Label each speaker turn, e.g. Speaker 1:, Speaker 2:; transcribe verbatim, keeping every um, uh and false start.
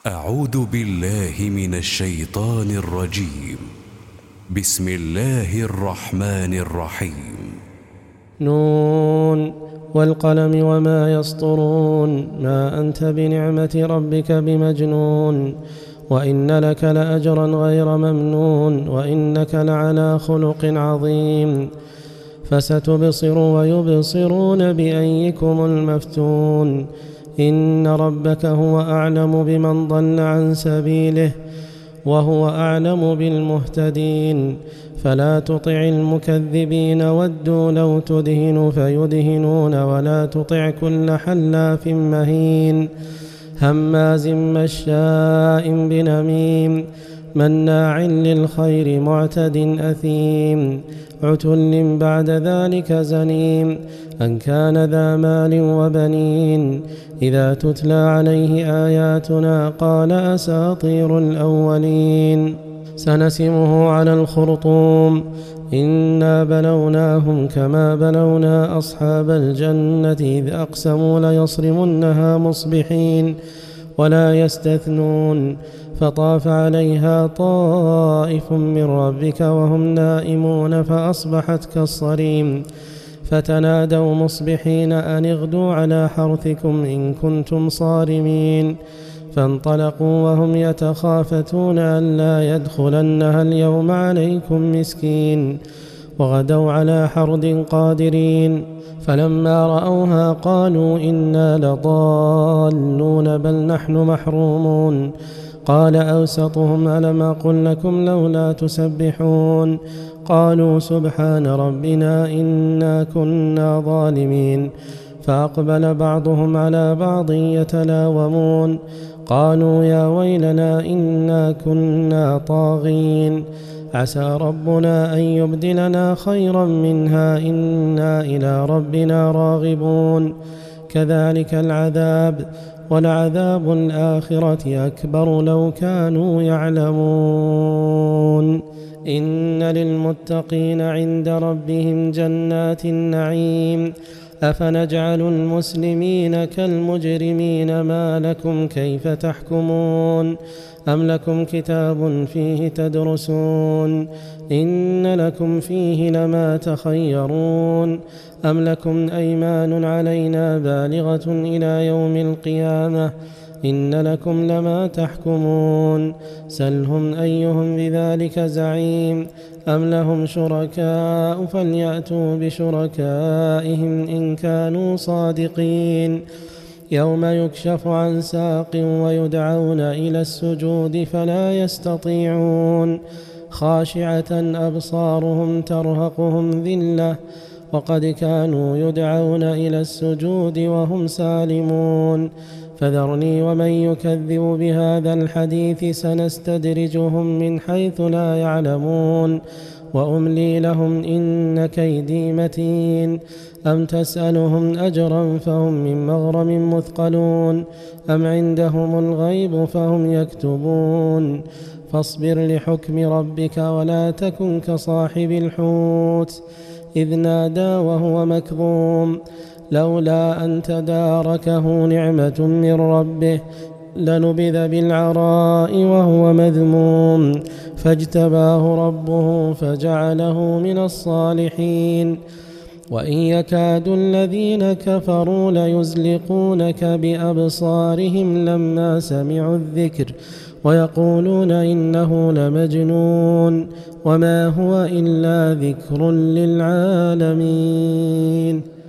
Speaker 1: أعوذ بالله من الشيطان الرجيم. بسم الله الرحمن الرحيم.
Speaker 2: نون والقلم وما يسطرون ما أنت بنعمة ربك بمجنون وإن لك لأجرا غير ممنون وإنك لعلى خلق عظيم فستبصر ويبصرون بأيكم المفتون إن ربك هو أعلم بمن ضل عن سبيله وهو أعلم بالمهتدين فلا تطع المكذبين ودوا لو تدهن فيدهنون ولا تطع كل حلاف مهين هماز مشاء بنميم مناع للخير معتد أثيم عتل بعد ذلك زنيم أن كان ذا مال وبنين إذا تتلى عليه آياتنا قال أساطير الأولين سنسمه على الخرطوم إنا بلوناهم كما بلونا أصحاب الجنة إذ أقسموا ليصرمنها مصبحين ولا يستثنون فطاف عليها طائف من ربك وهم نائمون فأصبحت كالصريم فتنادوا مصبحين أن اغدوا على حرثكم إن كنتم صارمين فانطلقوا وهم يتخافتون ألا يدخلنها اليوم عليكم مسكين وغدوا على حرد قادرين فلما رأوها قالوا إنا لضالون بل نحن محرومون قال أوسطهم ألم أقل لكم لولا تسبحون قالوا سبحان ربنا إنا كنا ظالمين فأقبل بعضهم على بعض يتلاومون قالوا يا ويلنا إنا كنا طاغين عسى ربنا أن يبدلنا خيرا منها إنا إلى ربنا راغبون كذلك العذاب ولعذاب الآخرة أكبر لو كانوا يعلمون إن للمتقين عند ربهم جنات النعيم أفنجعل المسلمين كالمجرمين ما لكم كيف تحكمون أم لكم كتاب فيه تدرسون إن لكم فيه لما تخيرون أم لكم أيمان علينا بالغة إلى يوم القيامة إن لكم لما تحكمون سلهم أيهم بذلك زعيم أم لهم شركاء فليأتوا بشركائهم إن كانوا صادقين يوم يكشف عن ساق ويدعون إلى السجود فلا يستطيعون خاشعة أبصارهم ترهقهم ذلة وقد كانوا يدعون إلى السجود وهم سالمون فذرني ومن يكذب بهذا الحديث سنستدرجهم من حيث لا يعلمون وأملي لهم إن كيدي متين أم تسألهم أجرا فهم من مغرم مثقلون أم عندهم الغيب فهم يكتبون فاصبر لحكم ربك ولا تكن كصاحب الحوت إذ نادى وهو مكظوم لولا أن تداركه نعمة من ربه لنبذ بالعراء وهو مذموم فاجتباه ربه فجعله من الصالحين وإن يكاد الذين كفروا ليزلقونك بأبصارهم لما سمعوا الذكر ويقولون إنه لمجنون وما هو إلا ذكر للعالمين.